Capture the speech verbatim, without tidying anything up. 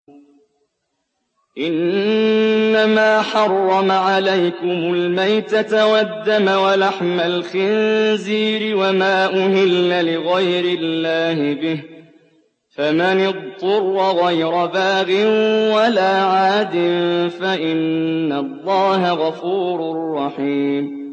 إِنَّمَا حَرَّمَ عَلَيْكُمُ الْمَيْتَةَ وَالدَّمَ وَلَحْمَ الْخِنزِيرِ وَمَا أُهِلَّ لِغَيْرِ اللَّهِ بِهِ ۖ فَمَنِ اضْطُرَّ غَيْرَ بَاغٍ وَلَا عَادٍ فَإِنَّ اللَّهَ غَفُورٌ رَّحِيمٌ